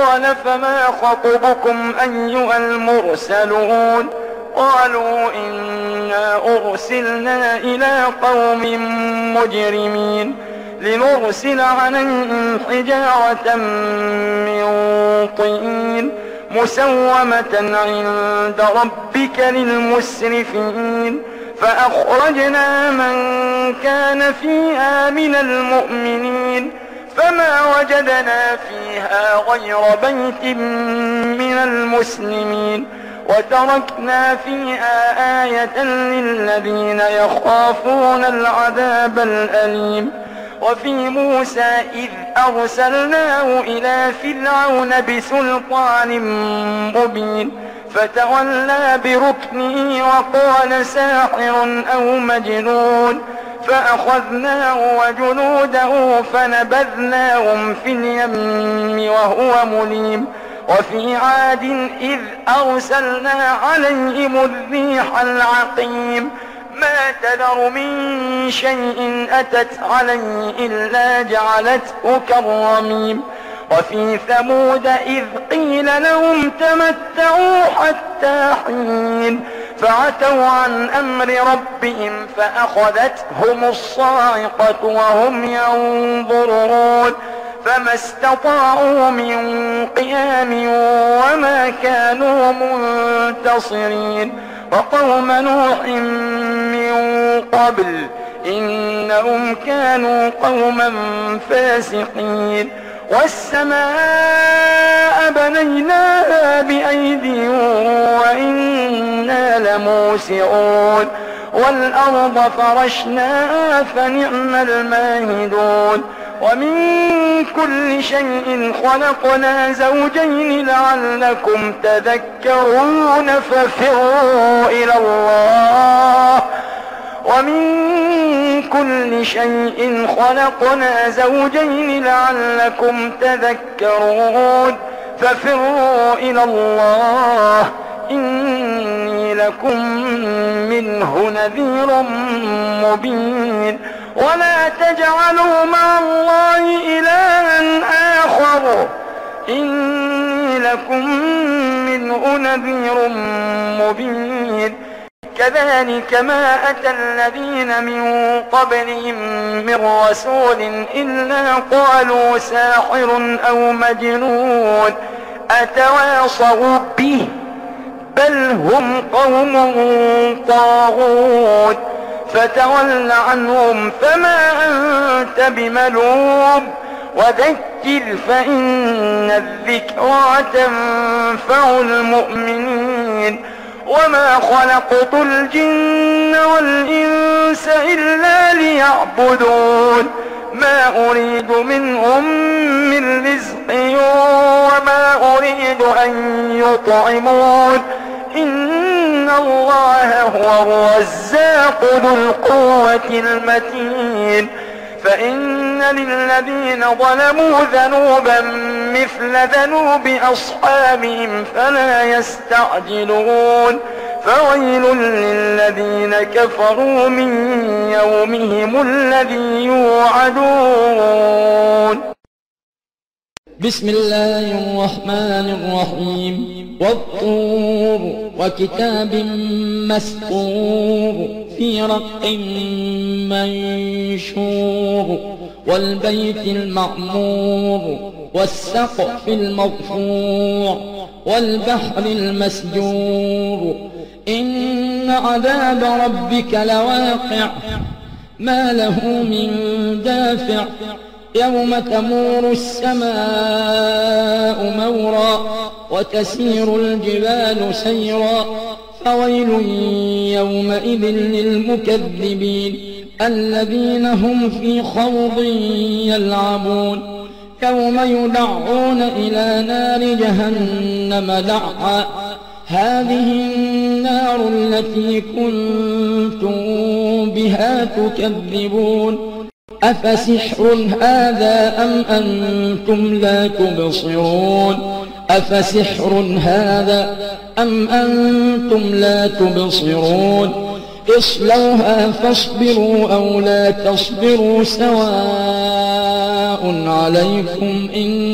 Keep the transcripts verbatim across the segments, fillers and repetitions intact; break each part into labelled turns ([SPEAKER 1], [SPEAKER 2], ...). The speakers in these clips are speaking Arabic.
[SPEAKER 1] قال فما خطبكم أيها المرسلون قالوا إنا أرسلنا إلى قوم مجرمين لنرسل عليهم حجارة من طين مسومة عند ربك للمسرفين فأخرجنا من كان فيها من المؤمنين فما وجدنا فيها غير بيت من المسلمين وتركنا فيها آية للذين يخافون العذاب الأليم. وفي موسى إذ أرسلناه إلى فرعون بسلطان مبين فتولى بركنه وقال ساحر أو مجنون فأخذناه وجنوده فنبذناهم في اليم وهو مليم. وفي عاد إذ أرسلنا عليهم الريح العقيم ما تذر من شيء أتت عليه إلا جعلته كالرميم. وفي ثمود إذ قيل لهم تمتعوا حتى حين فعتوا عن أمر ربهم فأخذتهم الصاعقة وهم ينظرون فما استطاعوا من قيام وما كانوا منتصرين. وقوم نوح من قبل إنهم كانوا قوما فاسقين. والسماء بنيناها بأيدي وإنا لموسعون والأرض فرشناها فنعم الماهدون. ومن كل شيء خلقنا زوجين لعلكم تذكرون ففروا إلى الله. ومن كل شيء خلقنا زوجين لعلكم تذكرون ففروا إلى الله إني لكم منه نذير مبين. ولا تجعلوا مع الله إلها آخر إني لكم منه نذير مبين. كذلك ما أتى الذين من قبلهم من رسول إلا قالوا ساحر أو مجنون أتواصوا به بل هم قوم طاغون فتول عنهم فما أنت بملوم وذكر فإن الذكرى تنفع المؤمنين. وما خلقت الجن والإنس إلا ليعبدون ما أريد منهم من رزق وما أريد أن يطعمون إن الله هو الرزاق ذو القوة المتين. فإن للذين ظلموا ذنوبا مثل ذنوب أصحابهم فلا يستعجلون فويل للذين كفروا من يومهم الذي يوعدون.
[SPEAKER 2] بسم الله الرحمن الرحيم. والطور وكتاب مسطور في رق منشور والبيت المعمور والسقف المرفوع والبحر المسجور إن عذاب ربك لواقع ما له من دافع يوم تمور السماء مورا وتسير الجبال سيرا فويل يومئذ للمكذبين الذين هم في خوض يلعبون يوم يدعون إلى نار جهنم دعا هذه النار التي كنتم بها تكذبون أفسحر هذا أم أنتم لا تبصرون أفسحر هذا أم أنتم لا تبصرون اصلوها فاصبروا أو لا تصبروا سواء عليكم إن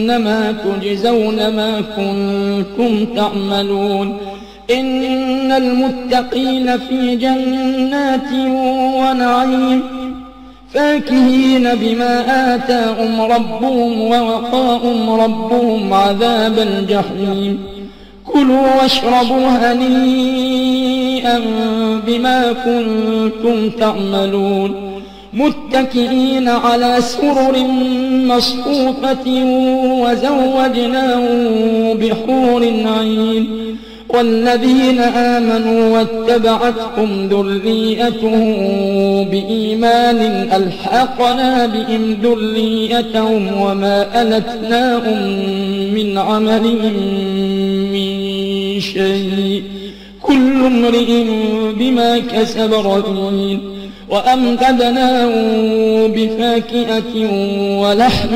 [SPEAKER 2] إنما تجزون ما كنتم تعملون إن المتقين في جنات ونعيم فاكهين بما آتاهم ربهم ووقاهم ربهم عذاب الجحيم كلوا واشربوا هنيئا بما كنتم تعملون متكئين على سرر مصفوفة وزوجناهم بحور عين والذين آمنوا واتبعتهم ذريتهم بإيمان ألحقنا بهم ذريتهم وما ألتناهم من عملهم من شيء كل امرئ بما كسب رهين وأمددناهم بفاكهة ولحم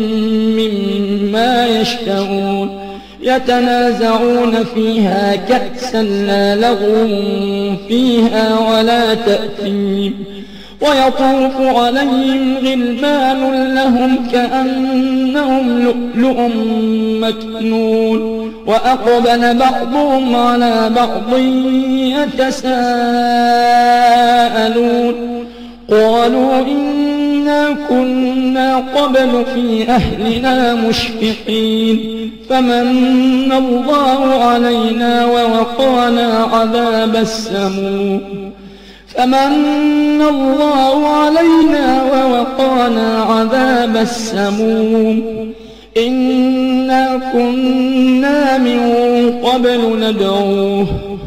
[SPEAKER 2] مما يشتهون يتنازعون فيها كأسا لا لغو فيها ولا تأثيم ويطوف عليهم غلمان لهم كأنهم لؤلؤ مكنون وأقبل بعضهم على بعض يتساءلون قالوا إنا كنا قبل في أهلنا مشفقين فمن الله علينا ووقانا عذاب السموم فمن الله علينا ووقانا عذاب السموم إنا كنا من قبل ندعوه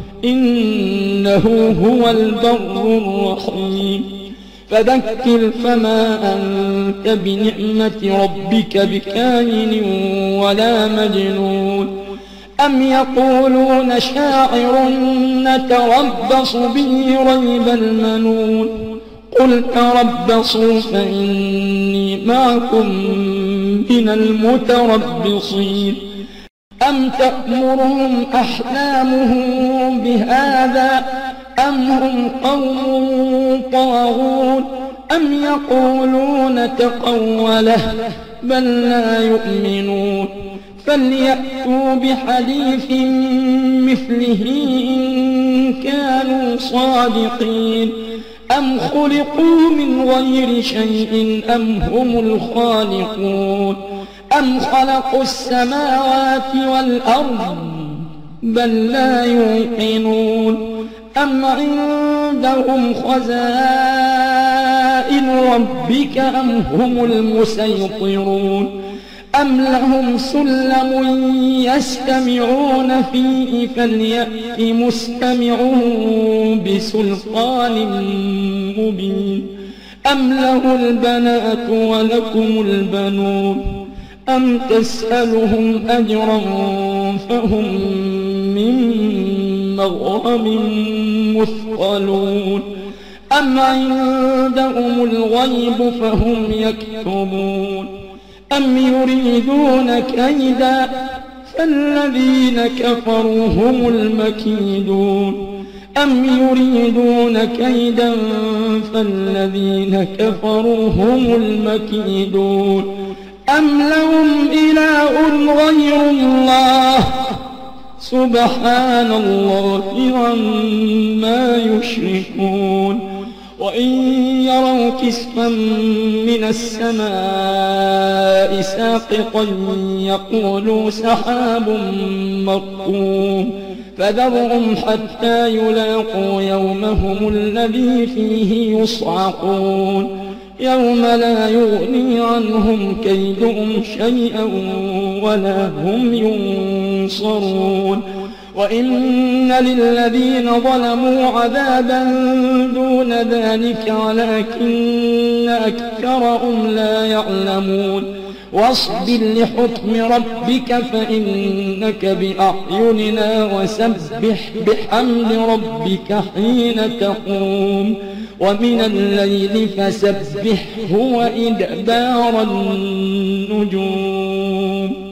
[SPEAKER 2] إنه هو البر الرحيم فذكر فما أنت بنعمة ربك بكاهن ولا مجنون أم يقولون شاعر نتربص به ريب المنون قل تربصوا فإني معكم من المتربصين أم تأمرهم أحلامهم بهذا أم هم قوم طاغون أم يقولون تقوله بل لا يؤمنون فليأتوا بحديث مثله إن كانوا صادقين أم خلقوا من غير شيء أم هم الخالقون أم خلقوا السماوات والأرض بل لا يوقنون أم عندهم خزائن ربك أم هم المسيطرون أم لهم سلم يستمعون فيه فليأت مستمعون بسلطان مبين أم له البنات ولكم البنون أم تسألهم أجرا فهم من مغرم مثقلون أم عندهم الغيب فهم يكتبون أم يريدون كيدا فالذين كفروا هم المكيدون أم يريدون كيدا فالذين كفروا هم المكيدون أم لهم إله غير الله سبحان الله عما يشركون وإن يروا كسفا من السماء ساقطا يقولوا سحاب مركوم فذرهم حتى يلاقوا يومهم الذي فيه يصعقون يوم لا يغني عنهم كيدهم شيئا ولا هم ينصرون وإن للذين ظلموا عذابا دون ذلك ولكن أكثرهم لا يعلمون واصبر لحكم ربك فإنك بأعيننا وسبح بحمد ربك حين تقوم ومن الليل فسبحه وإدبار النجوم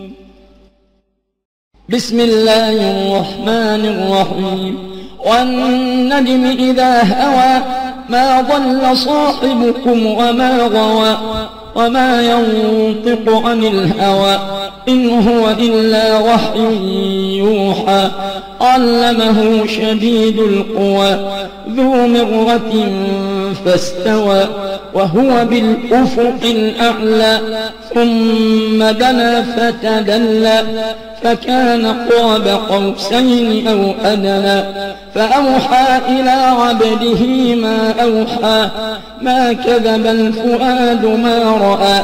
[SPEAKER 2] بسم الله الرحمن الرحيم والنجم إذا هوى ما ضل صاحبكم وما غوى وما ينطق عن الهوى إن هو إلا وحي يوحى علمه شديد القوى ذو مرة فاستوى وهو بالأفق الأعلى ثم دنا فتدلى فكان قاب قوسين أو أدنى فأوحى إلى عبده ما أوحى ما كذب الفؤاد ما رأى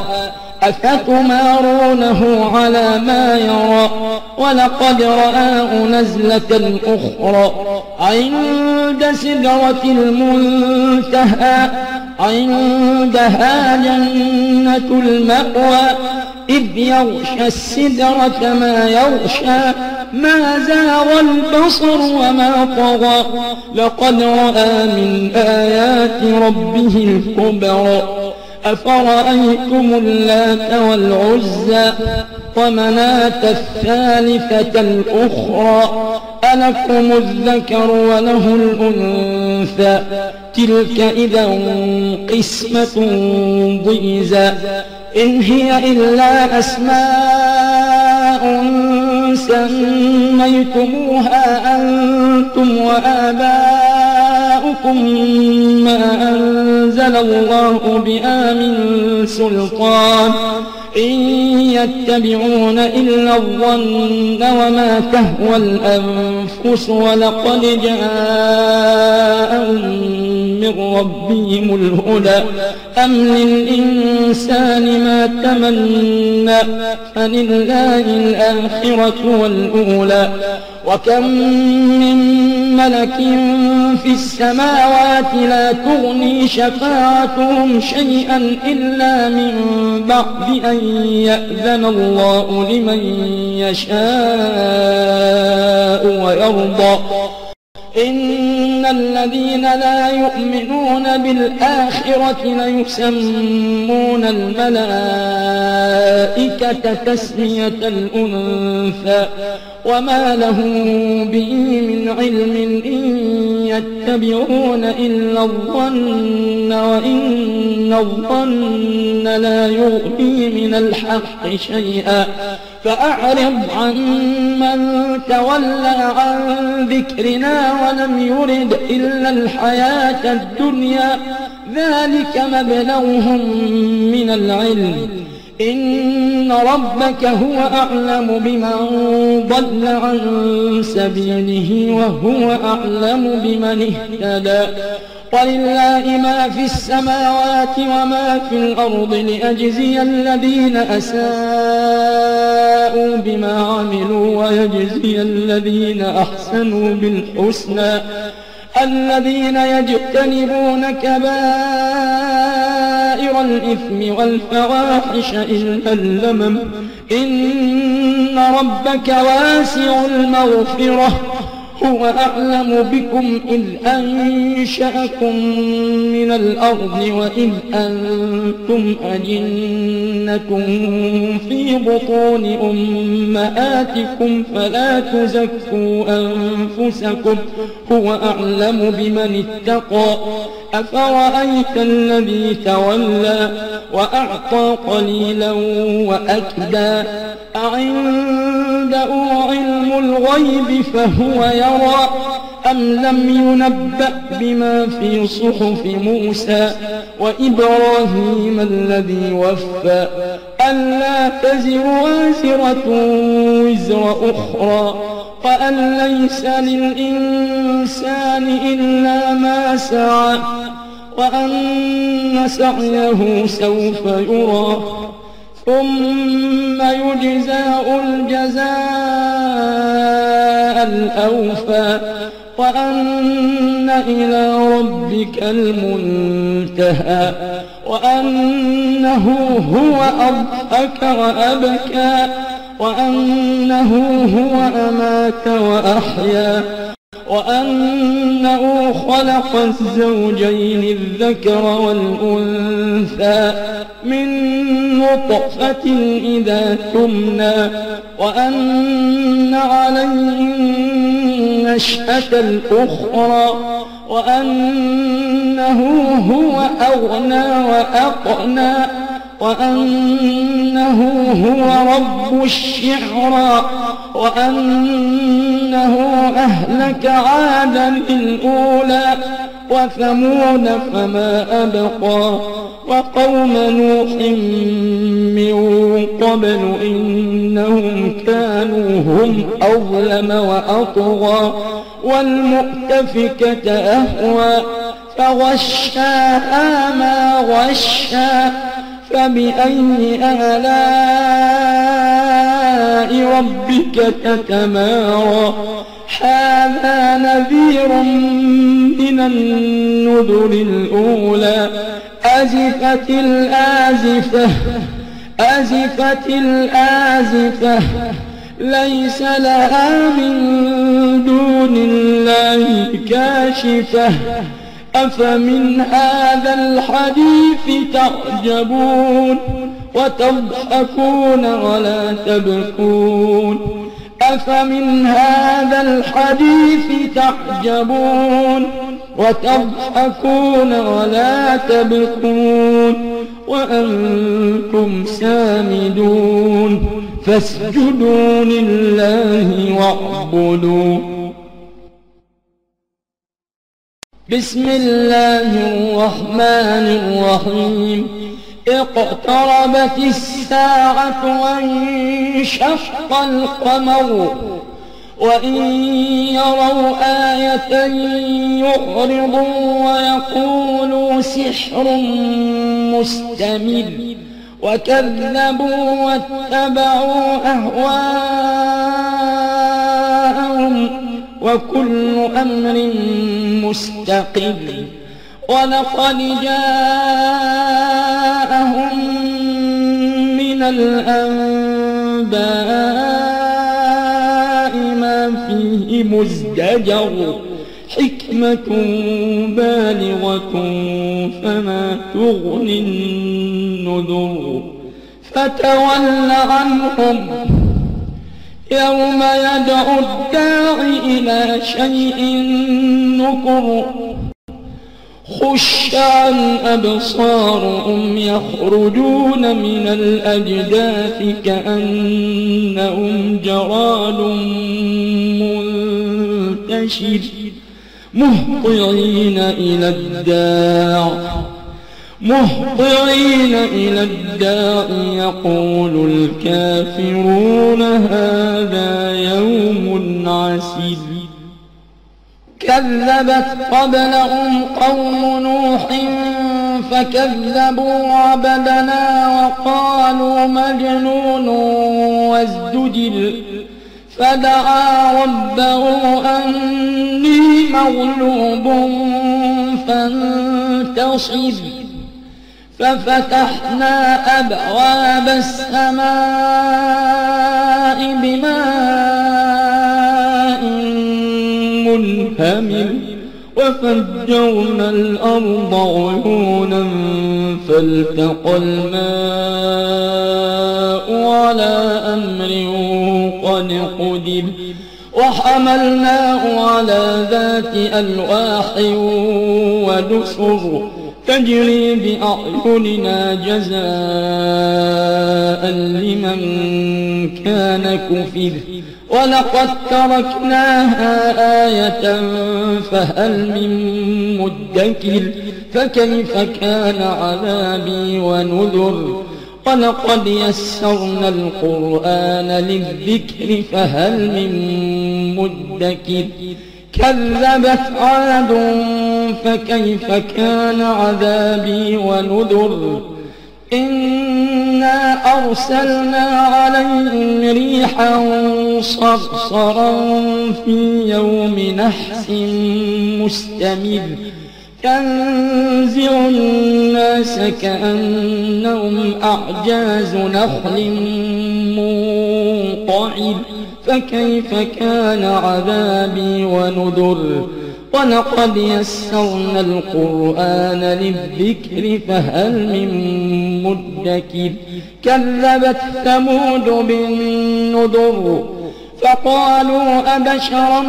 [SPEAKER 2] أفتمارونه على ما يرى ولقد رآه نزلة أخرى عند سدرة المنتهى عندها جنة المأوى إذ يغشى السدرة ما يغشى ما زاغ البصر وما طغى لقد رأى من آيات ربه الكبرى أفرأيتم اللات والعزى ومناة الثالثة الأخرى ألكم الذكر وله الأنثى تلك إذا قسمة ضيزى إن هي إلا أسماء سميتموها أنتم وآباؤكم ما أنزل الله بها من سلطان إن يتبعون إلا الظن وما تهوى الأنفس ولقد جاءهم من ربهم الهدى أم للإنسان ما تمنى فلله الآخرة والأولى وكم من ملك في السماوات لا تغني شفاعتهم شيئا إلا من بعد أن يأذن الله لمن يشاء ويرضى إن الذين لا يؤمنون بالآخرة ليسمون الملائكة تسمية الأنثى وما لهم به من علم إن يتبعون إلا الظن وإن الظن لا يغني من الحق شيئا فأعرض عن من تولى عن ذكرنا ولم يرد إلا الحياة الدنيا ذلك مبلغهم من العلم إن ربك هو أعلم بمن ضل عن سبيله وهو أعلم بمن اهتدى ولله ما في السماوات وما في الأرض ليجزي الذين أساءوا بما عملوا ويجزي الذين أحسنوا بالحسنى الذين يجتنبون كبائر الإثم والفواحش إلا اللمم إن ربك واسع المغفرة هو أعلم بكم إذ أنشأكم من الأرض وإذ أنتم أجنة في بطون أمهاتكم فلا تزكوا أنفسكم هو أعلم بمن اتقى أفرأيت الذي تولى وأعطى قليلا وأكدى أعنده علم الغيب فهو يرى أم لم ينبأ بما في صحف موسى وإبراهيم الذي وفى ألا تزر وازرة وزر أخرى وأن ليس للإنسان إلا ما سعى وأن سعيه سوف يرى ثم يجزاء الجزاء الأوفى وأن إلى ربك المنتهى وأنه هو أضحك وأبكى وأنه هو أمات وأحيا وأنه خلق الزوجين الذكر والأنثى من نطفة إذا تمنى وأن عليه النشأة الأخرى وأنه هو أغنى وأقنى وأنه هو رب الشعرى وأنه أهلك عادا الأولى وثمود فما أبقى وقوم نوح من قبل إنهم كانوا هم أظلم وأطغى والمؤتفكة أهوى فغشاها ما غشا فبأي آلاء ربك تتمارى هذا نذير من النذر الأولى أزفت الآزفة أزفت الآزفة ليس لها من دون الله كاشفة أفمن هذا الحديث تعجبون وتضحكون ولا تبكون أفمن هذا الحديث تعجبون وتضحكون ولا تبكون وأنتم سامدون فاسجدوا لله واعبدوا. بسم الله الرحمن الرحيم اقتربت الساعة وانشق القمر وإن يروا آية يعرضوا ويقولوا سحر مستمر وكذبوا واتبعوا أهواءهم وكل أمر مستقر ولقد جاءهم من الأنباء ما فيه مزدجر حكمة بالغة فما تغني النذر فتول عنهم يوم يدعو الداع إلى شيء نكر خش عن أبصارهم يخرجون من الأجداث كأنهم جراد منتشر مهطعين إلى الداع مهطعين إلى الداع يقول الكافرون هذا يوم عسير كذبت قبلهم قوم نوح فكذبوا عبدنا وقالوا مجنون وازدجر فدعا ربه أني مغلوب فانتصر ففتحنا أبواب السماء بماء منهمر وفجرنا الأرض عيونا فالتقى الماء على أمر قد قدر وحملناه على ذات ألواح ودسر تجري بأعيننا جزاء لمن كان كفر ولقد تركناها آية فهل من مدكر فكيف كان عذابي ونذر ولقد يسرنا القرآن للذكر فهل من مدكر كذبت عاد فكيف كان عذابي ونذر إنا أرسلنا عليهم ريحا صرصرا في يوم نحس مستمر تنزع الناس كأنهم أعجاز نخل منقعر فكيف كان عذابي ونذر ولقد يسرنا القرآن للذكر فهل من مدكر كذبت ثمود بالنذر فقالوا أبشرا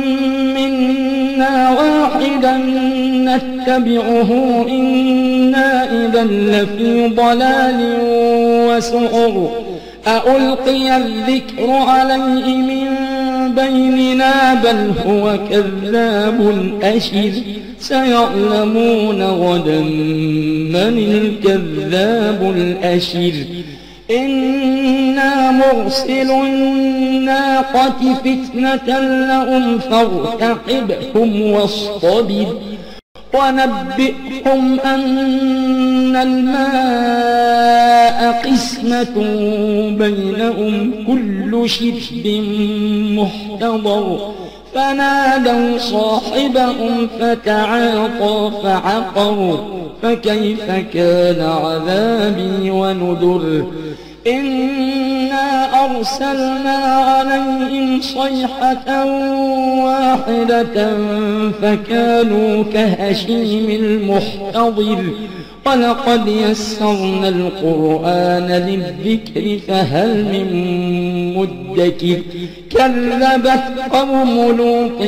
[SPEAKER 2] منا واحدا نتبعه إنا إذا لفي ضلال وسعر أألقي الذكر عليه من بيننا بل هو كذاب أشر سيعلمون غدا من الكذاب الأشر إنا مرسل الناقة فتنة لهم فارتقبهم واصطبر ونبئهم أن الماء قسمة بينهم كل شرب محتضر فنادوا صاحبهم فتعاطى فعقر فكيف كان عذابي ونذر إنا أرسلنا عليهم صيحة واحدة فكانوا كهشيم المحتضر ولقد يسرنا القرآن للذكر فهل من مدكر كذبت قوم لوط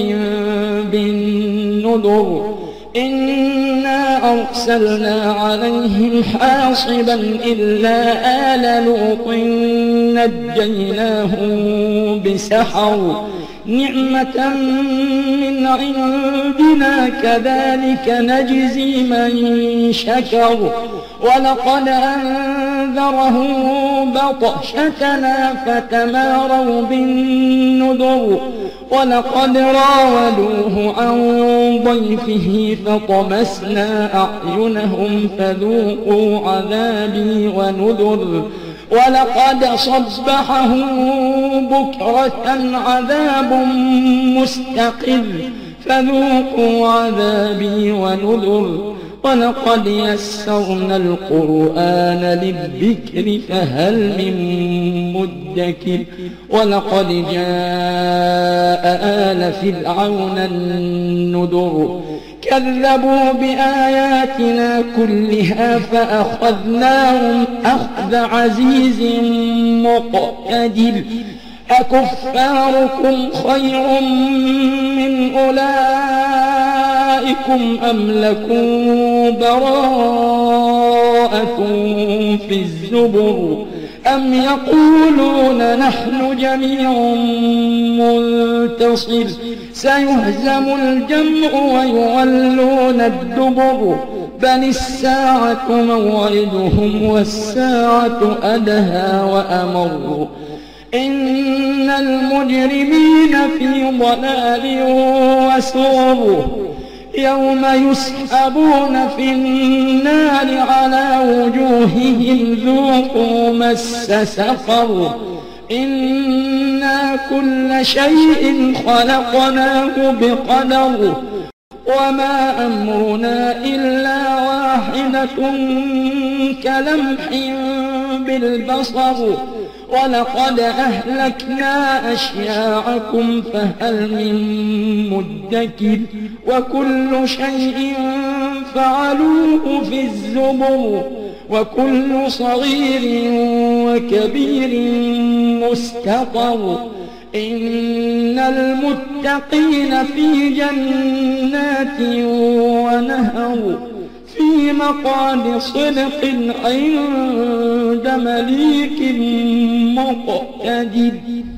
[SPEAKER 2] بالنذر إنا أرسلنا عليهم حاصبا إلا آل لوط نجيناهم بسحر نعمة من عندنا كذلك نجزي من شكر ولقد أنذرهم بطشتنا فتماروا بالنذر ولقد راودوه عن ضيفه فطمسنا أعينهم فذوقوا عذابي ونذر ولقد صبحهم بكرة عذاب مستقر فذوقوا عذابي ونذر ولقد يسرنا القرآن للذكر فهل من مدكر ولقد جاء آل فرعون النذر كذبوا بآياتنا كلها فأخذناهم أخذ عزيز مقتدر أكفاركم خير من أولئكم أم لكم براءة في الزبر أم يقولون نحن جميع منتصر سيهزم الجمع ويولون الدبر بل الساعة موعدهم والساعة أدهى وأمر إن المجرمين في ضلال وسعر يوم يسحبون في النار على وجوههم ذوقوا مس سقر إنا كل شيء خلقناه بقدر وما أمرنا إلا واحدة كلمح بالبصر ولقد أهلكنا أشياعكم فهل من مدكر وكل شيء فعلوه في الزبر وكل صغير وكبير مستقر إن المتقين في جنات ونهر في مقعد صدق عند مليك مقتدر.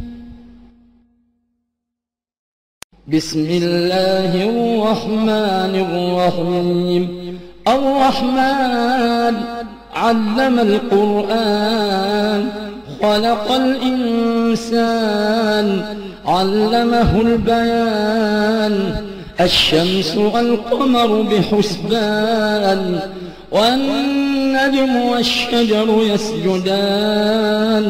[SPEAKER 2] بسم الله الرحمن الرحيم. الرحمن علم القرآن خلق الإنسان علمه البيان الشمس والقمر بحسبان والنجم والشجر يسجدان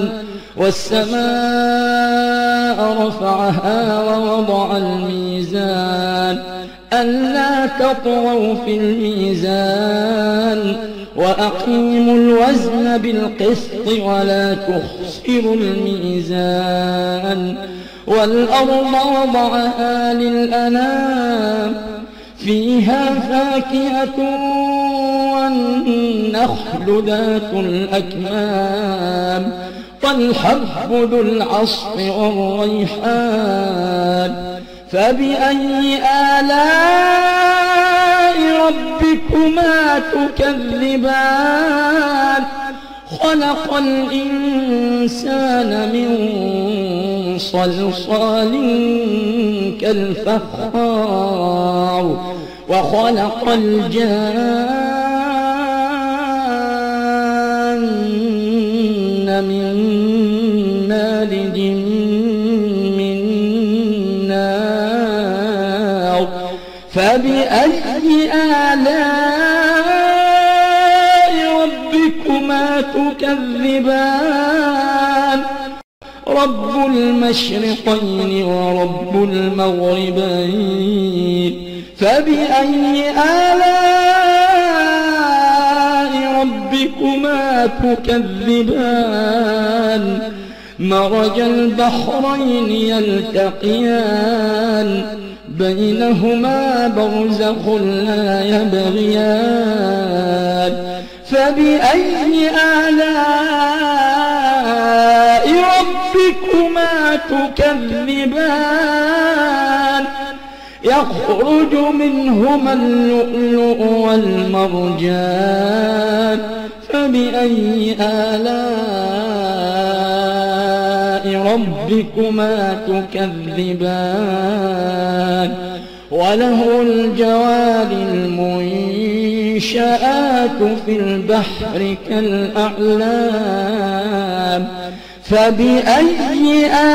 [SPEAKER 2] والسماء رفعها ووضع الميزان ألا تطغوا في الميزان وأقيموا الوزن بالقسط ولا تخسروا الميزان والأرض وضعها للأنام فيها فاكهة والنخل ذات الأكمام الحب ذو العصف والريحان فبأي آلاء ربكما تكذبان خلق الإنسان من صلصال كالفخار وخلق الجان من مارج من نار فبأي آلاء ربكما تكذبان رب المشرقين ورب المغربين فبأي آلاء ربكما تكذبان مرج البحرين يلتقيان بينهما برزخ لا يبغيان فبأي آلاء ربكما تكذبان يخرج منهما اللؤلؤ والمرجان فبأي آلاء ربكما تكذبان وله الجوار المنشآت في البحر كالأعلام فبأي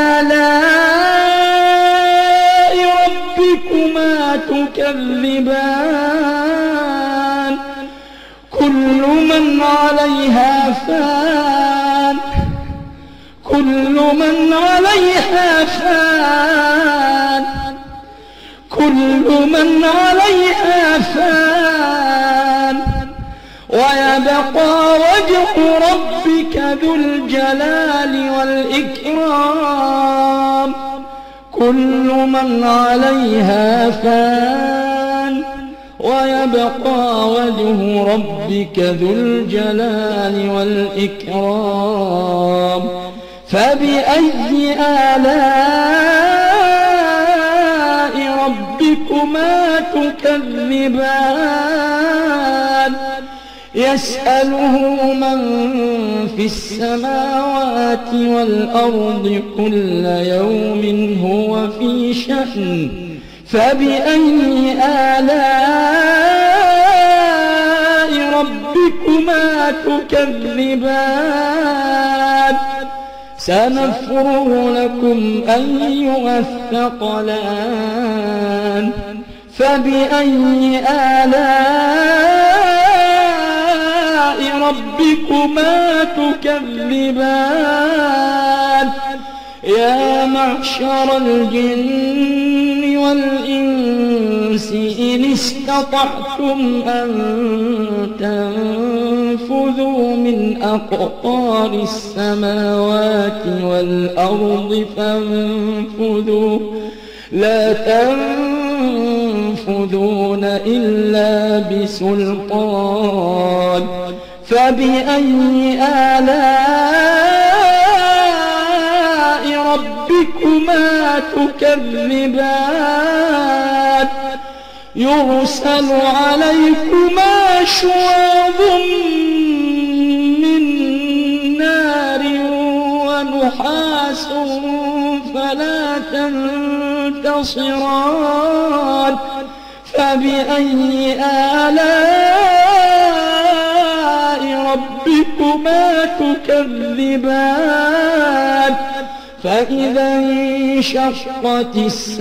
[SPEAKER 2] آلاء ربكما تكذبان كل من عليها فان كل من عليها فان كل من عليها فان ويبقى وجه ربك ذو الجلال والإكرام كل من عليها فان ويبقى وجه ربك ذو الجلال والإكرام فبأي آلاء ربكما تكذبان يسأله من في السماوات والأرض كل يوم هو في شأن فبأي آلاء ربكما تكذبان سنفرغ لكم أيها الثقلان فبأي آلاء ربكما تكذبان يا معشر الجن والإنس إن استطعتم أن تنفذوا من أقطار السماوات والأرض فانفذوا لا تنفذون إلا بسلطان فبأي آلاء ربكما تكذبان يرسل عليكما شواظ من نار ونحاس فلا تنتصران فبأي آلاء ربكما تكذبان فإذا انشقت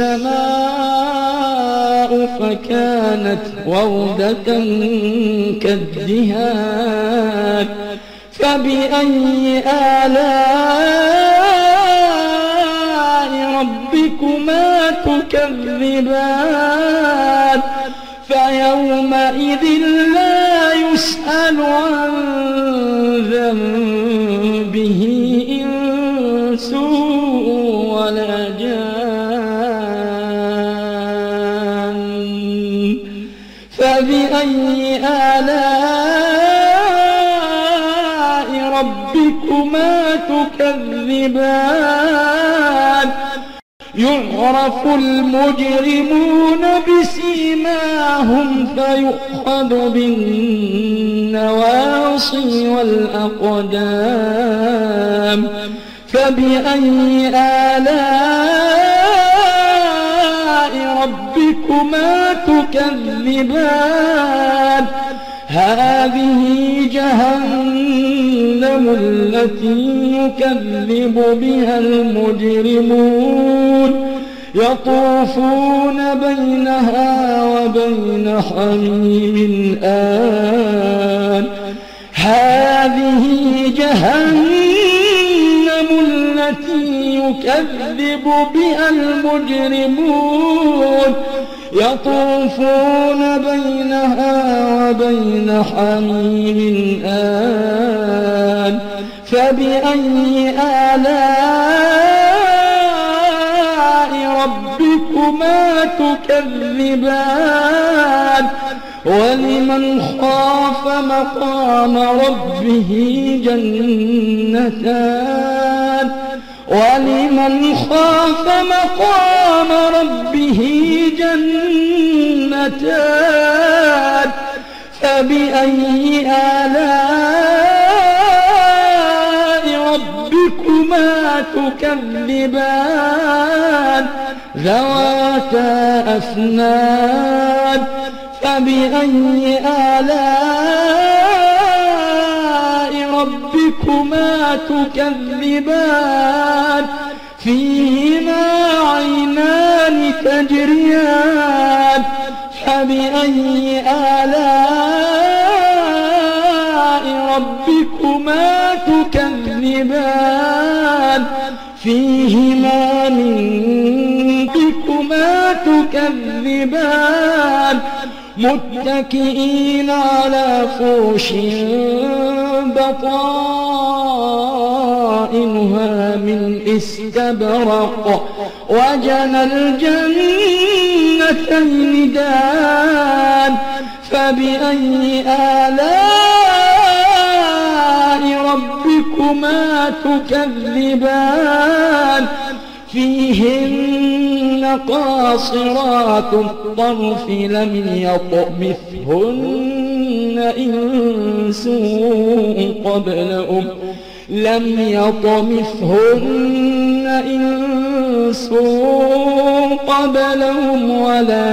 [SPEAKER 2] السماء فكانت وردة كالدهان فبأي آلاء ربكما تكذبان فيومئذ لا يسأل عن ذنبه إنس ولا جان فبأي آلاء ربكما ربكما تكذبان يعرف المجرمون بسيماهم فيؤخذ بالنواصي والأقدام فبأي آلاء ربكما تكذبان هذه جهنم التي يكذب بها المجرمون يطوفون بينها وبين حميم آن هذه جهنم التي يكذب بها المجرمون يطوفون بينها وبين حميم آن فبأي آلاء ربكما تكذبان ولمن خاف مقام ربه جنتان ولمن خاف مقام ربه جنتان فبأي آلاء ربكما تكذبان ذواتا أفنان فبأي آلاء ربكما تكذبان فيهما عينان تجريان فبأي آلاء ربكما تكذبان فيهما من ربكما تكذبان متكئين على فرش بطائنها من استبرق وجنى الجنتين دان فبأي آلاء ربكما تكذبان فيهن قاصرات الطرف لم يطمثهن إنس قبلهم لم يطمثهن إنس قبلهم ولا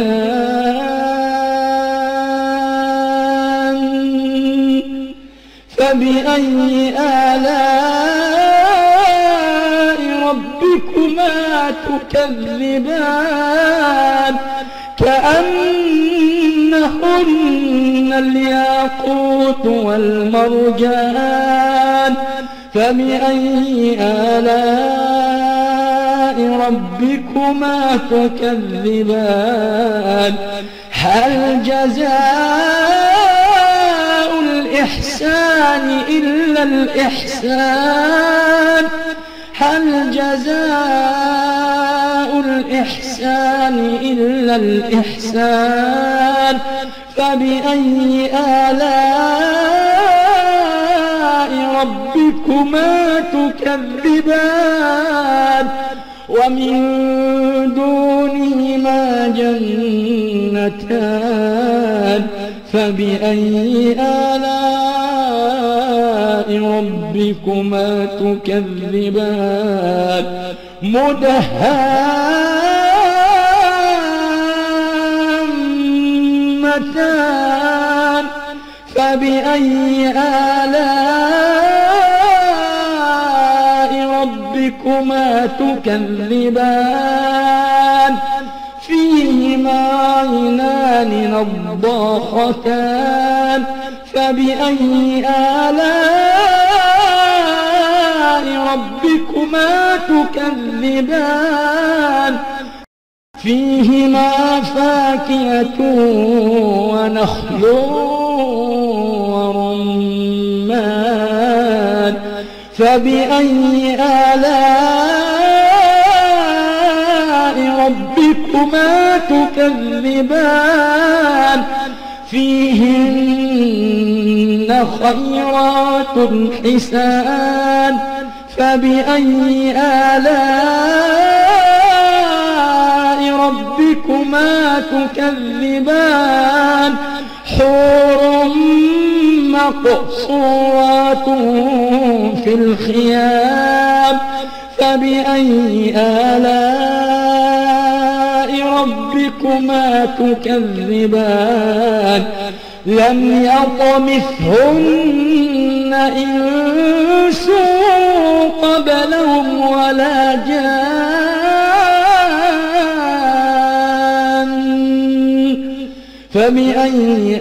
[SPEAKER 2] جان فبأي آلاء ربكما تكذبان كأنهن الياقوت والمرجان فبأي آلاء ربكما تكذبان هل جزاء الإحسان إلا الإحسان هل جزاء الإحسان إلا الإحسان فبأي آلاء ربكما تكذبان ومن دونهما جنتان فبأي آلاء ربكما تكذبان مدهامتان فبأي آلاء ربكما تكذبان فيهما عينان نضاختان فبأي آلاء ربكما تكذبان فيهما فاكهة ونخل ورمان فبأي آلاء ربكما تكذبان فيهن خيرات حسان فبأي آلاء ربكما تكذبان حور مقصورات في الخيام فبأي آلاء ربكما تكذبان لم يطمثهن إنس قبلهم ولا جان فبأي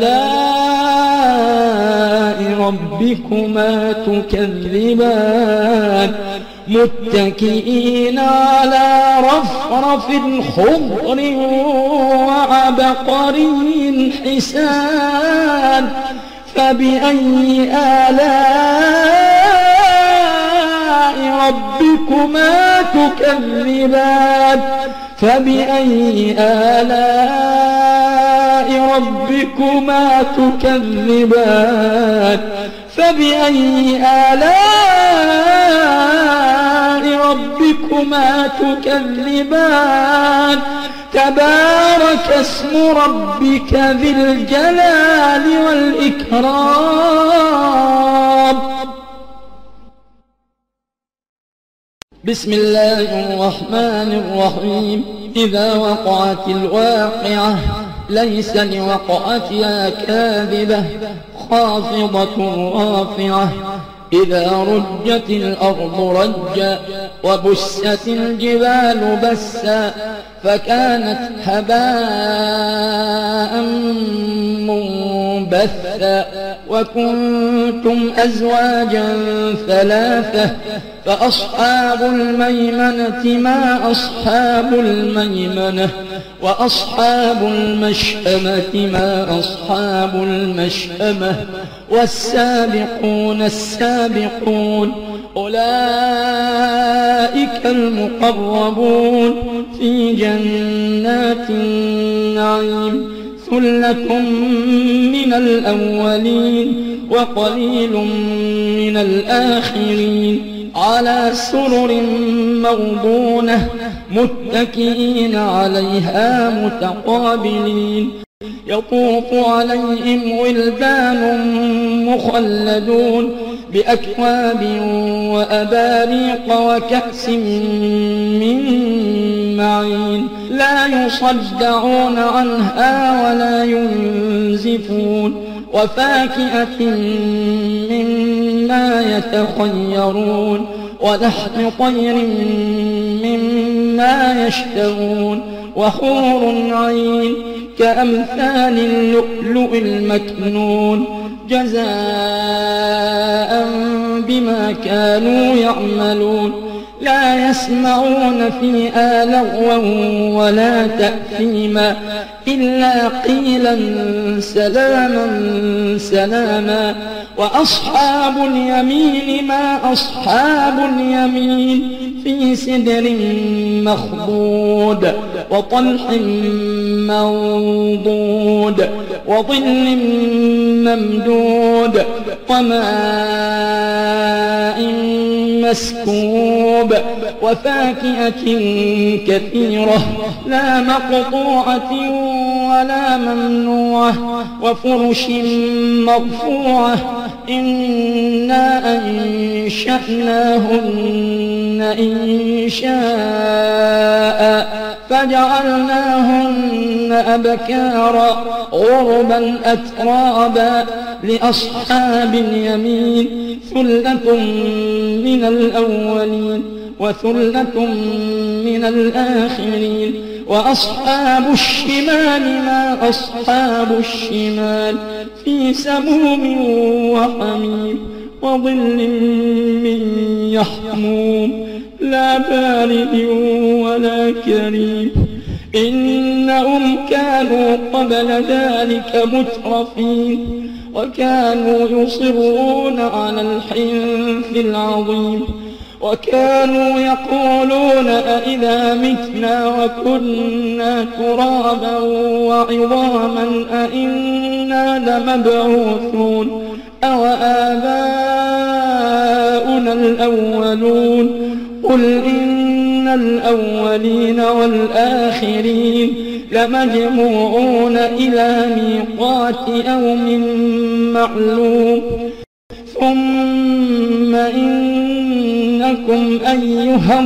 [SPEAKER 2] آلاء ربكما تكذبان متكئين على رفرف خضر وعبقري حسان فبأي آلاء ربكما تكذبان فبأي آلاء ربكما تكذبان فبأي آلاء ربكما تكذبان تبارك اسم ربك ذي الجلال والإكرام. بسم الله الرحمن الرحيم. إذا وقعت الواقعة ليس لوقعتها كاذبة خافضة رافعة إذا رجت الأرض رجا وبست الجبال بسا فكانت هباء منبثا وكنتم أزواجا ثلاثة فأصحاب الميمنة ما أصحاب الميمنة وأصحاب المشأمة ما أصحاب المشأمة والسابقون السابقون أولئك المقربون في جنات النعيم ثلة من الأولين وقليل من الآخرين على سرر موضونة متكئين عليها متقابلين يطوف عليهم ولدان مخلدون بأكواب وأباريق وكأس من معين لا يصدعون عنها ولا ينزفون وفاكهة مما يتخيرون ولحم طير مما يشتهون وحور عين كأمثال اللؤلؤ المكنون جزاء بما كانوا يعملون لا يسمعون فيها لغوا ولا تأثيما إلا قيلا سلاما سلاما وأصحاب اليمين ما أصحاب اليمين في سدر مخضود وطلح منضود وظل ممدود وماء مسكوب وفاكهة كثيرة لا مقطوعة ولا ممنوعة وفرش مرفوعة إنا أنشأناهن إن شاء فجعلناهن أبكارا عربا أترابا لأصحاب اليمين ثلة من الأولين وثلة من الآخرين وأصحاب الشمال ما أصحاب الشمال في سموم وحميم وظل من يحموم لا بارد ولا كريم إنهم كانوا قبل ذلك مترفين وكانوا يصرون على الحنث العظيم وكانوا يقولون أئذا متنا وكنا ترابا وعظاما أئنا لمبعوثون أوآباؤنا الأولون قل إن الأولين والآخرين لمجموعون إلى ميقات يوم معلوم ثم إنكم أيها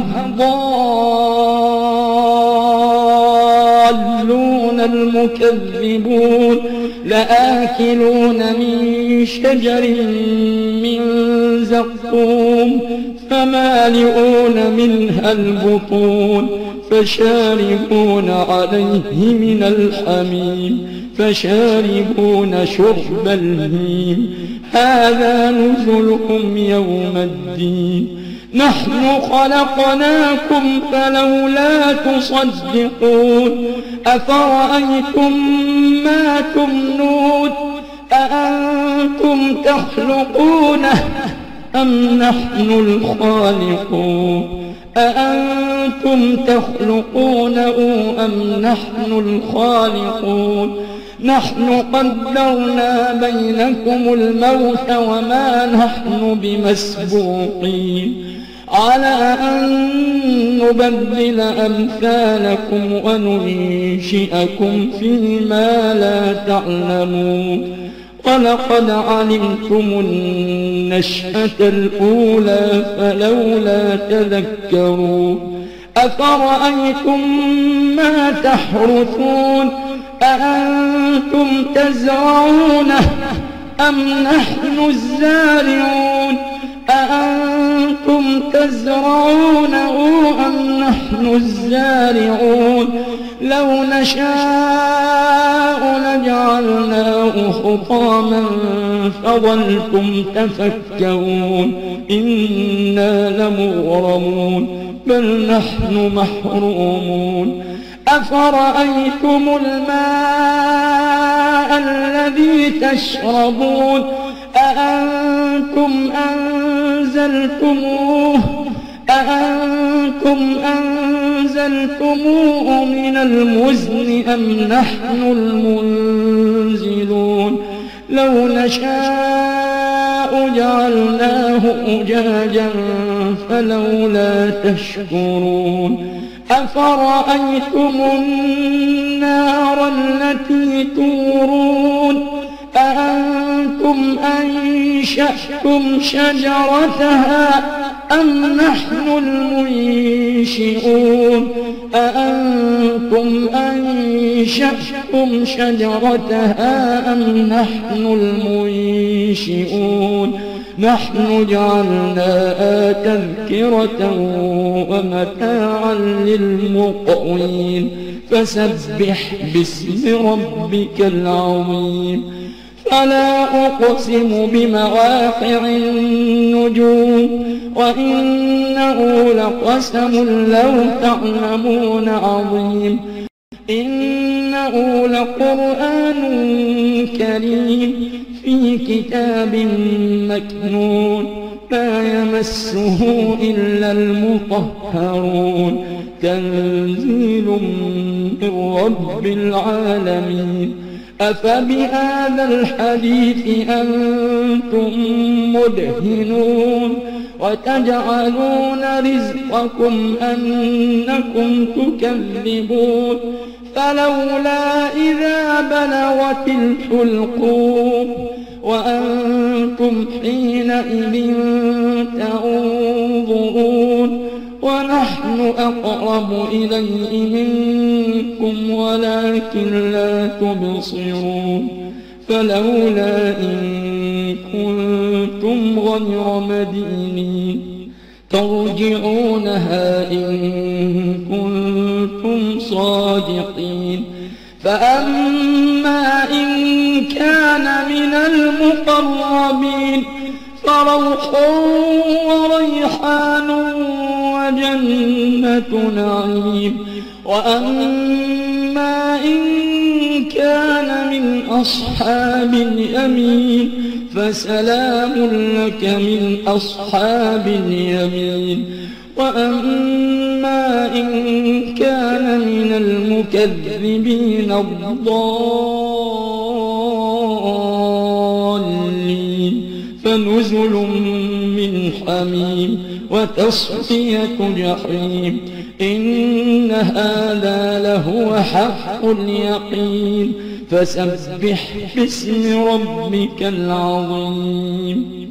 [SPEAKER 2] الضالون المكذبون لآكلون من شجر من زقوم فمالئون منها البطون فشاربون عليه من الحميم فشاربون شرب الهيم هذا نزلهم يوم الدين نحن خلقناكم فلولا تصدقون أفرأيتم ما تمنون أأنتم تخلقونه أم نحن الخالقون أأنتم تخلقونه أم نحن الخالقون نحن قدرنا بينكم الموت وما نحن بمسبوقين على أن نبدل أمثالكم وننشئكم فيما لا تعلمون ولقد علمتم النشأة الأولى فلولا تذكرون أفرأيتم ما تحرثون أأنتم تزرعونه أم نحن الزارعون أأنتم تزرعونه أم نحن الزارعون لو نشاء لجعلناه حطاما فظلتم تفكرون إنا لمغرمون بل نحن محرومون أفرأيتم الماء الذي تشربون أأنتم أنزلتموه أأنتم أنزلتموه من المزن أم نحن المنزلون لو نشاء جعلناه أجاجا فلولا تشكرون أفرأيتم النار التي تورون أأنتم أنشأتم شجرتها أم نحن المنشئون أأنتم أنشأتم شجرتها أم نحن المنشئون نحن جعلناها تذكرة ومتاعا للمقوين فسبح باسم ربك العظيم فلا أقسم بمواقع النجوم وإنه لقسم لو تعلمون عظيم إنه لقرآن كريم في كتاب مكنون لا يمسه إلا المطهرون تنزيل من رب العالمين أفبهذا الحديث أنتم مدهنون وتجعلون رزقكم أنكم تكذبون فلولا إذا بلغت الحلقوم وأنتم حينئذ تنظرون ونحن أقرب إليه منكم ولكن لا تبصرون فلولا إن كنتم غير مدينين ترجعونها إن كنتم صادقين فأما إن كان من المقربين فروح وريحان وجنة نعيم وأما إن كان من أصحاب اليمين فسلام لك من أصحاب اليمين وأما إن كان من المكذبين الضالين فنزل من حميم وتصفية جحيم إن هذا لهو حق اليقين فسبح باسم ربك العظيم.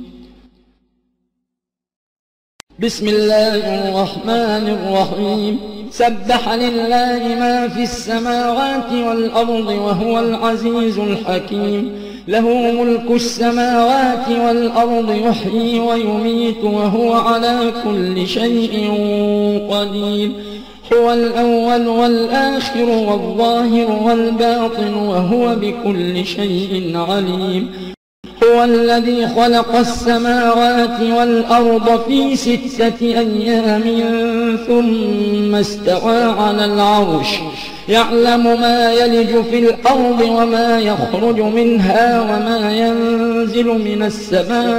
[SPEAKER 2] بسم الله الرحمن الرحيم سبح لله ما في السماوات والأرض وهو العزيز الحكيم له ملك السماوات والأرض يحيي ويميت وهو على كل شيء قدير هو الأول والآخر والظاهر والباطن وهو بكل شيء عليم هو الذي خلق السماوات والأرض في ستة أيام ثم استوى على العرش يعلم ما يلج في الأرض وما يخرج منها وما ينزل من السماء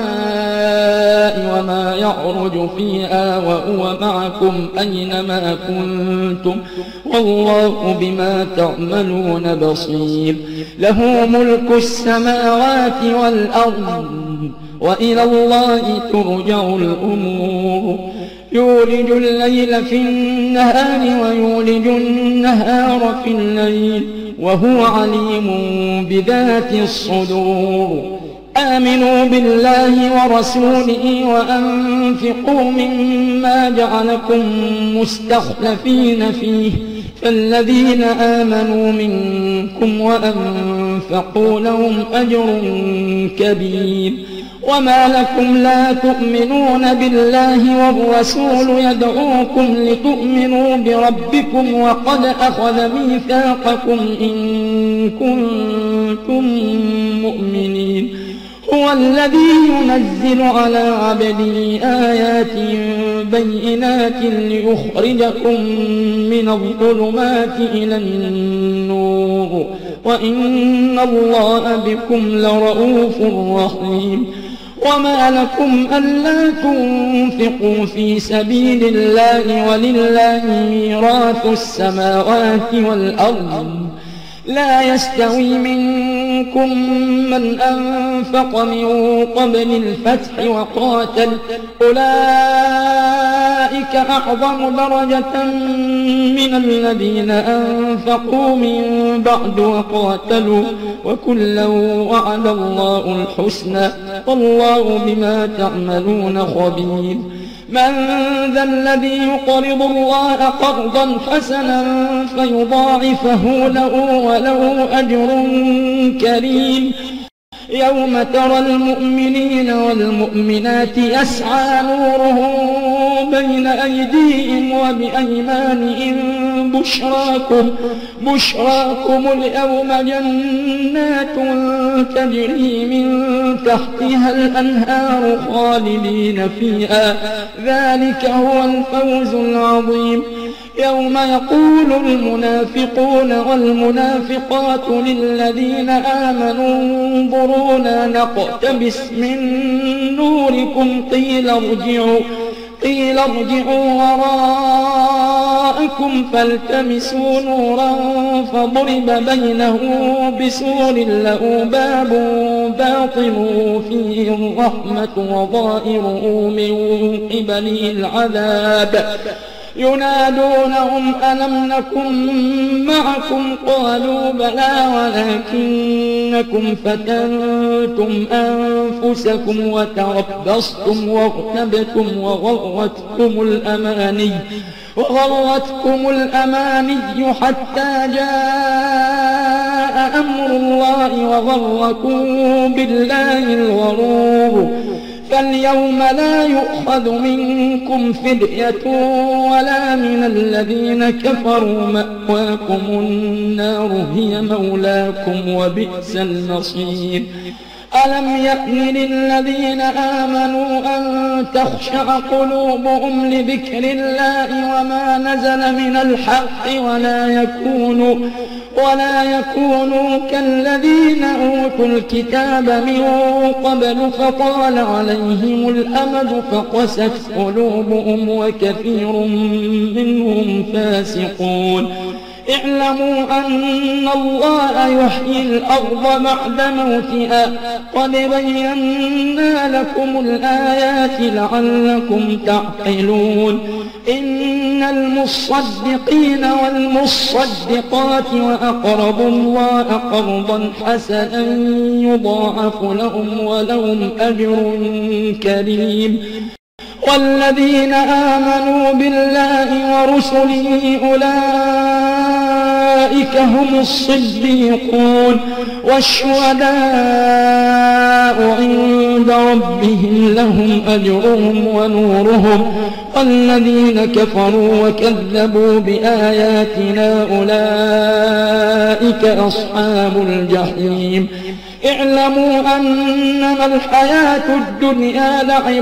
[SPEAKER 2] وما يعرج فيها وهو معكم أينما كنتم والله بما تعملون بصير له ملك السماوات والأرض وإلى الله ترجع الأمور يولج الليل في النهار ويولج النهار في الليل وهو عليم بذات الصدور آمنوا بالله ورسوله وأنفقوا مما جعلكم مستخلفين فيه فالذين آمنوا منكم وأنفقوا لهم أجر كبير وما لكم لا تؤمنون بالله والرسول يدعوكم لتؤمنوا بربكم وقد أخذ ميثاقكم إن كنتم مؤمنين هو الذي ينزل على عبده آيات بينات ليخرجكم من الظلمات إلى النور وإن الله بكم لرؤوف رحيم وما لكم ألا تنفقوا في سبيل الله ولله ميراث السماوات والأرض لا يستوي منكم من أنفق من قبل الفتح وقاتل أولئك أعظم درجة من الذين أنفقوا من بعد وقاتلوا وكلا وعد الله الحسنى والله بما تعملون خبير من ذا الذي يقرض الله قرضا حسنا فيضاعفه له وله أجر كريم يوم ترى المؤمنين والمؤمنات يسعى نورهم بين أيديهم وبأيمانهم بشراكم بشراكم اليوم جنات تجري من تحتها الأنهار خالدين فيها ذلك هو الفوز العظيم يوم يقول المنافقون والمنافقات للذين آمنوا انظرونا نقتبس من نوركم قيل ارجعوا قيل ارجعوا وراءكم فالتمسوا نورا فضرب بينه بسور له باب باطنه فيه الرحمة وظاهره من قبله العذاب ينادونهم ألم نكن معكم قالوا بلى ولكنكم فتنتم أنفسكم وتربصتم وارتبتم وغرتكم الأماني وغرتكم الأماني حتى جاء أمر الله وغركم بالله الغرور فاليوم لا يؤخذ منكم فدية ولا من الذين كفروا مأواكم النار هي مولاكم وبئس المصير ألم يأن للذين آمنوا أن تخشع قلوبهم لذكر الله وما نزل من الحق ولا يكونوا ولا يكونوا كالذين أوتوا الكتاب من قبل فطال عليهم الأمد فقست قلوبهم وكثير منهم فاسقون اعلموا أن الله يحيي الأرض بعد موتها قد بينا لكم الآيات لعلكم تعقلون إن المصدقين والمصدقات وأقرضوا الله قرضا حسنا يضاعف لهم ولهم أجر كريم والذين آمنوا بالله ورسله أولئك هم الصديقون والشهداء عند ربهم لهم أجرهم ونورهم والذين كفروا وكذبوا بآياتنا أولئك أصحاب الجحيم اعلموا أنما الحياة الدنيا لعب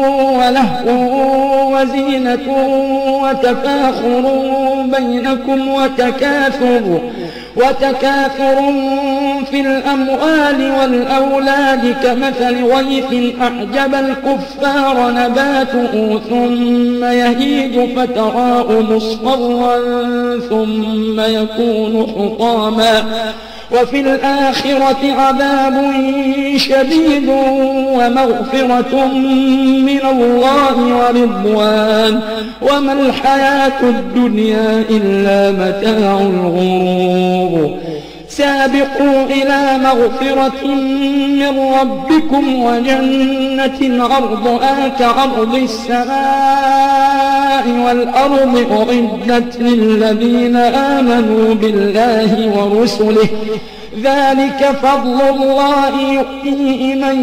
[SPEAKER 2] ولهو وزينة وتفاخر بينكم وتكاثر وتكاثر في الأموال والأولاد كمثل غيث أعجب الكفار نباته ثم يهيج فتراه مصفرا ثم يكون حطاما وفي الآخرة عذاب شديد ومغفرة من الله ورضوان وما الحياة الدنيا إلا متاع الغرور سابقوا إلى مغفرة من ربكم وجنة عرضها كعرض السماء والأرض أعدت للذين آمنوا بالله ورسله ذلك فضل الله يؤتيه من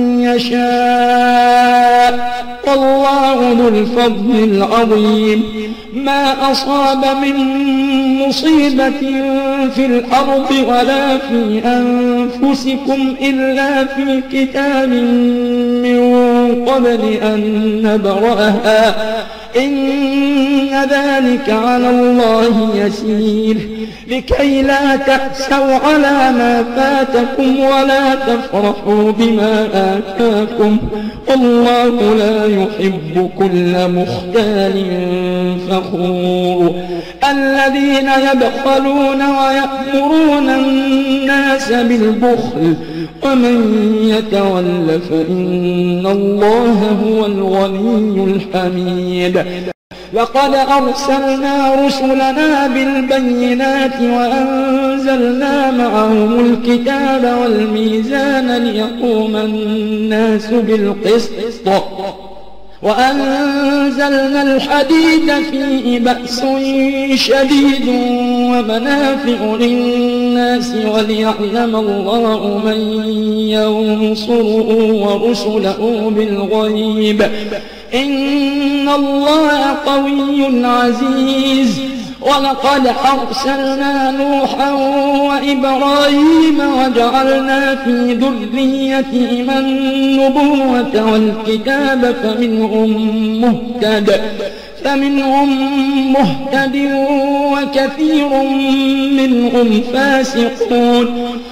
[SPEAKER 2] يشاء والله ذو الفضل العظيم ما أصاب من مصيبة في الأرض ولا في أنفسكم إلا في كتاب من قبل أن نبرأها إن ذلك على الله يسير لكي لا تأسوا على ما فاتكم ولا تفرحوا بما آتاكم والله لا يحب كل مختال فخور الذين يبخلون ويأمرون الناس بالبخل ومن يتول فإن الله هو الغني الحميد لقد أرسلنا رسلنا بالبينات وأنزلنا معهم الكتاب والميزان ليقوم الناس بالقسط وأنزلنا الحديد فيه بأس شديد ومنافع للناس وليعلم الله من ينصره ورسله بالغيب إن الله قوي عزيز ولقد أرسلنا نوحا وإبراهيم وجعلنا في ذريتهما النبوة والكتاب فمنهم مهتد فمنهم مهتد وكثير منهم فاسقون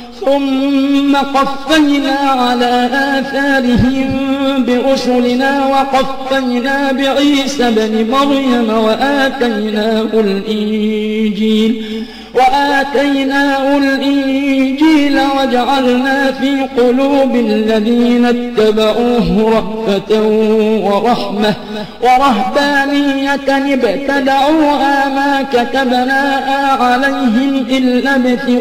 [SPEAKER 2] ثم قفينا على آثارهم برسلنا وقفينا بعيسى بن مريم وآتيناه الإنجيل وآتيناه الإنجيل وجعلنا في قلوب الذين اتبعوه رأفة ورحمة ورهبانية ابتدعوها ما كتبناها عليهم إلا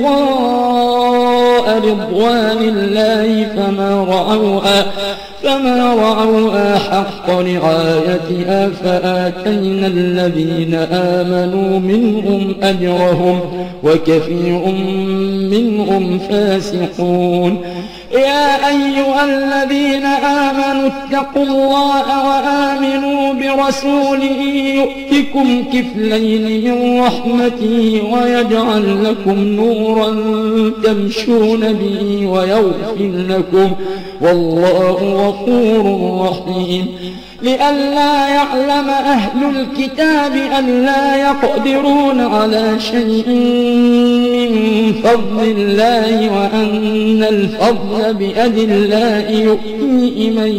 [SPEAKER 2] ابتغاء رضوان الله فما رعوها فما رعوها حق رعايتها فآتينا الذين آمنوا منهم أجرهم وكثير منهم فاسقون يا أيها الذين آمنوا اتقوا الله وآمنوا برسوله يؤتكم كفلين من رحمته ويجعل لكم نورا تمشون به ويغفر لكم والله غفور رحيم لئلا يعلم أهل الكتاب أن لا يقدرون على شيء من فضل الله وأن الفضل بيد الله يؤتيه من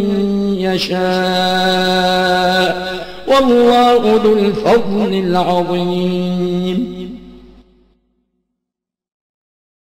[SPEAKER 2] يشاء والله ذو الفضل العظيم